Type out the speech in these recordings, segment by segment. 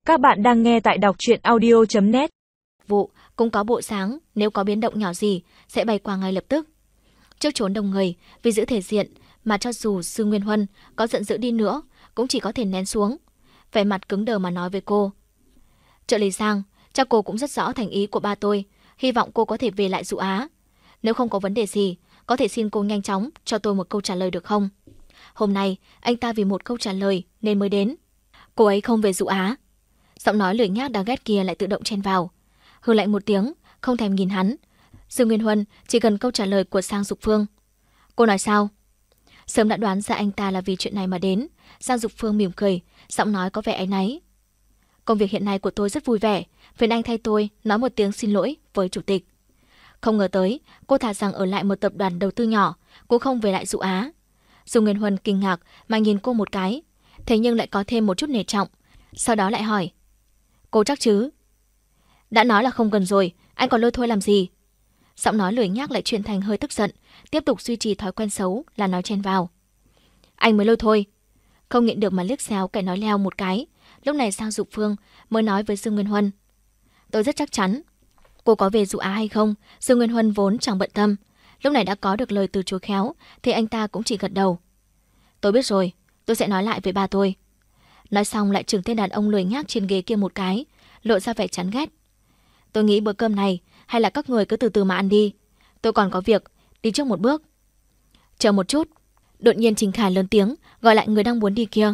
Các bạn đang nghe tại đọc truyện audio.net. Vụ cũng có bộ sáng, nếu có biến động nhỏ gì sẽ bay qua ngay lập tức. Trước trốn đông người, vì giữ thể diện mà cho dù Sư Nguyên Huân có giận dữ đi nữa cũng chỉ có thể nén xuống, vẻ mặt cứng đờ mà nói với cô. Trợ lý Giang, chắc cô cũng rất rõ thành ý của ba tôi, hy vọng cô có thể về lại Dụ Á. Nếu không có vấn đề gì, có thể xin cô nhanh chóng cho tôi một câu trả lời được không? Hôm nay anh ta vì một câu trả lời nên mới đến. Cô ấy không về Dụ Á. Giọng nói lười nhác đáng ghét kia lại tự động chen vào. Hừ lạnh một tiếng, không thèm nhìn hắn. Dương Nguyên Huân chỉ cần câu trả lời của Giang Dục Phương. Cô nói sao? Sớm đã đoán ra anh ta là vì chuyện này mà đến. Giang Dục Phương mỉm cười, giọng nói có vẻ áy náy. Công việc hiện nay của tôi rất vui vẻ, phiền anh thay tôi nói một tiếng xin lỗi với chủ tịch. Không ngờ tới, cô thà rằng ở lại một tập đoàn đầu tư nhỏ, cũng không về lại Dụ Á. Dương Nguyên Huân kinh ngạc mà nhìn cô một cái, thế nhưng lại có thêm một chút nể trọng. Sau đó lại hỏi, cô chắc chứ? Đã nói là không cần rồi, anh còn lôi thôi làm gì? Giọng nói lười nhác lại chuyển thành hơi tức giận, tiếp tục duy trì thói quen xấu là nói chen vào. Anh mới lôi thôi. Không nhịn được mà liếc xéo kẻ nói leo một cái. Lúc này Giang Dục Phương mới nói với Dương Nguyên Huân. Tôi rất chắc chắn. Cô có về Dụ Á hay không, Dương Nguyên Huân vốn chẳng bận tâm. Lúc này đã có được lời từ chối khéo thì anh ta cũng chỉ gật đầu. Tôi biết rồi, tôi sẽ nói lại với ba tôi. Nói xong lại chừng tên đàn ông lười nhác trên ghế kia một cái, lộ ra vẻ chán ghét. Tôi nghĩ bữa cơm này hay là các người cứ từ từ mà ăn đi. Tôi còn có việc, đi trước một bước. Chờ một chút. Đột nhiên Trình Khải lớn tiếng gọi lại người đang muốn đi kia.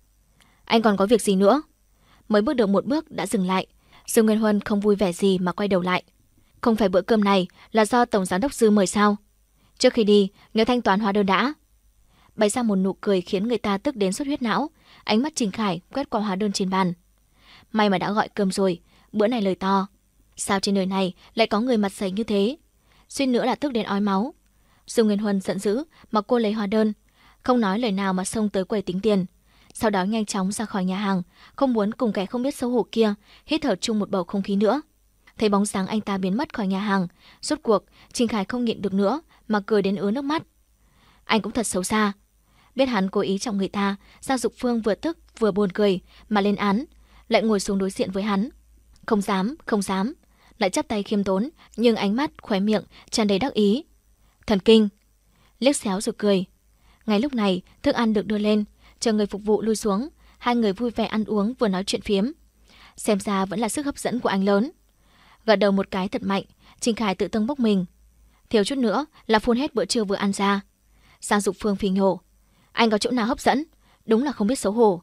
Anh còn có việc gì nữa? Mới bước được một bước đã dừng lại. Dương Nguyên Huân không vui vẻ gì mà quay đầu lại. Không phải bữa cơm này là do Tổng Giám đốc Dư mời sao? Trước khi đi, nhớ thanh toán hóa đơn đã. Bày ra một nụ cười khiến người ta tức đến xuất huyết não. Ánh mắt Trình Khải quét qua hóa đơn trên bàn. May mà đã gọi cơm rồi, bữa này lời to. Sao trên đời này lại có người mặt dày như thế? Suýt nữa là tức đến ói máu. Dương Nguyên Huân giận dữ mà cô lấy hóa đơn, không nói lời nào mà xông tới quầy tính tiền. Sau đó nhanh chóng ra khỏi nhà hàng, không muốn cùng kẻ không biết xấu hổ kia hít thở chung một bầu không khí nữa. Thấy bóng dáng anh ta biến mất khỏi nhà hàng, rốt cuộc Trình Khải không nhịn được nữa mà cười đến ứa nước mắt. Anh cũng thật xấu xa. Biết hắn cố ý chọc người ta, Giang Dục Phương vừa tức vừa buồn cười mà lên án, lại ngồi xuống đối diện với hắn. Không dám, không dám. Lại chắp tay khiêm tốn, nhưng ánh mắt, khóe miệng tràn đầy đắc ý. Thần kinh. Liếc xéo rồi cười. Ngay lúc này, thức ăn được đưa lên, chờ người phục vụ lui xuống, hai người vui vẻ ăn uống vừa nói chuyện phiếm. Xem ra vẫn là sức hấp dẫn của anh lớn. Gật đầu một cái thật mạnh, Trình Khải tự tâng bốc mình. Thiếu chút nữa là phun hết bữa trưa vừa ăn ra. Giang Dục Phương phì nhổ. Anh có chỗ nào hấp dẫn? Đúng là không biết xấu hổ.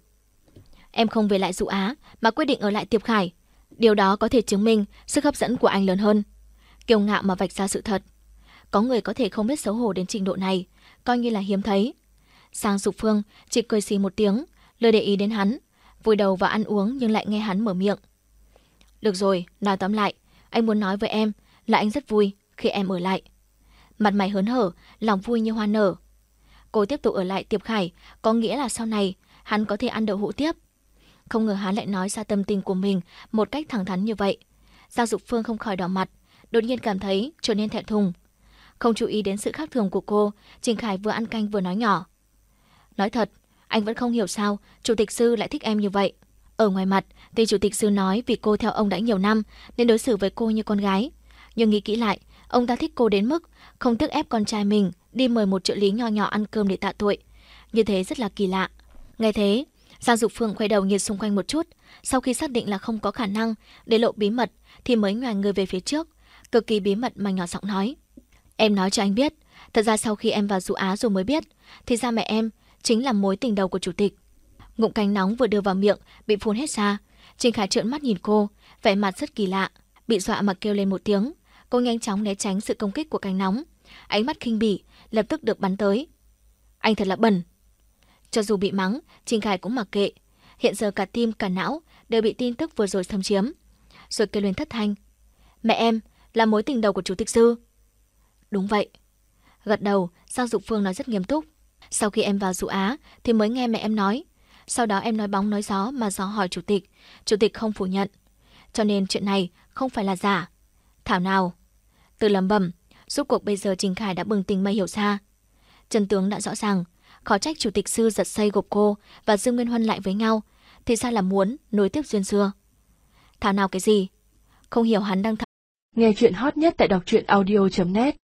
Em không về lại Dụ Á mà quyết định ở lại Tiệp Khải. Điều đó có thể chứng minh sức hấp dẫn của anh lớn hơn. Kiêu ngạo mà vạch ra sự thật. Có người có thể không biết xấu hổ đến trình độ này, coi như là hiếm thấy. Giang Dục Phương chỉ cười xì một tiếng, lười để ý đến hắn, vùi đầu vào ăn uống nhưng lại nghe hắn mở miệng. Được rồi, nói tóm lại, anh muốn nói với em là anh rất vui khi em ở lại. Mặt mày hớn hở, lòng vui như hoa nở. Cô tiếp tục ở lại Tiệp Khải có nghĩa là sau này hắn có thể ăn đậu hũ tiếp. Không ngờ hắn lại nói ra tâm tình của mình một cách thẳng thắn như vậy. Giang Dục Phương không khỏi đỏ mặt, đột nhiên cảm thấy trở nên thẹn thùng. Không chú ý đến sự khác thường của cô, Trình Khải vừa ăn canh vừa nói nhỏ. Nói thật, anh vẫn không hiểu sao Chủ tịch Sư lại thích em như vậy. Ở ngoài mặt thì Chủ tịch Sư nói vì cô theo ông đã nhiều năm nên đối xử với cô như con gái. Nhưng nghĩ kỹ lại, ông ta thích cô đến mức không tiếc ép con trai mình đi mời một trợ lý nho nhỏ ăn cơm để tạ tội. Như thế rất là kỳ lạ. Nghe thế, Giang Dục Phương quay đầu nhìn xung quanh một chút, sau khi xác định là không có khả năng để lộ bí mật thì mới nhoài người về phía trước, cực kỳ bí mật mà nhỏ giọng nói. Em nói cho anh biết, thật ra sau khi em vào Dụ Á rồi mới biết, thì ra mẹ em chính là mối tình đầu của chủ tịch. Ngụm canh nóng vừa đưa vào miệng bị phun hết ra. Trình Khải trợn mắt nhìn cô, vẻ mặt rất kỳ lạ, bị dọa mà kêu lên một tiếng. Cô nhanh chóng né tránh sự công kích của canh nóng, ánh mắt khinh bỉ lập tức được bắn tới. Anh thật là bẩn. Cho dù bị mắng, Trình Khải cũng mặc kệ. Hiện giờ cả tim cả não đều bị tin tức vừa rồi xâm chiếm. Rồi kêu lên thất thanh. Mẹ em là mối tình đầu của Chủ tịch Sư. Đúng vậy. Gật đầu, Giang Dục Phương nói rất nghiêm túc. Sau khi em vào Dụ Á thì mới nghe mẹ em nói. Sau đó em nói bóng nói gió mà dò hỏi Chủ tịch không phủ nhận. Cho nên chuyện này không phải là giả. Thảo nào. Từ lẩm bẩm, rốt cuộc bây giờ Trình Khải đã bừng tỉnh mà hiểu ra. Chân tướng đã rõ ràng, khó trách Chủ tịch Sư giật dây gộp cô và Dương Nguyên Huân lại với nhau, thì ra là muốn nối tiếp duyên xưa. Thảo nào cái gì? Không hiểu hắn đang Nghe chuyện hot nhất tại đọc truyện audio.net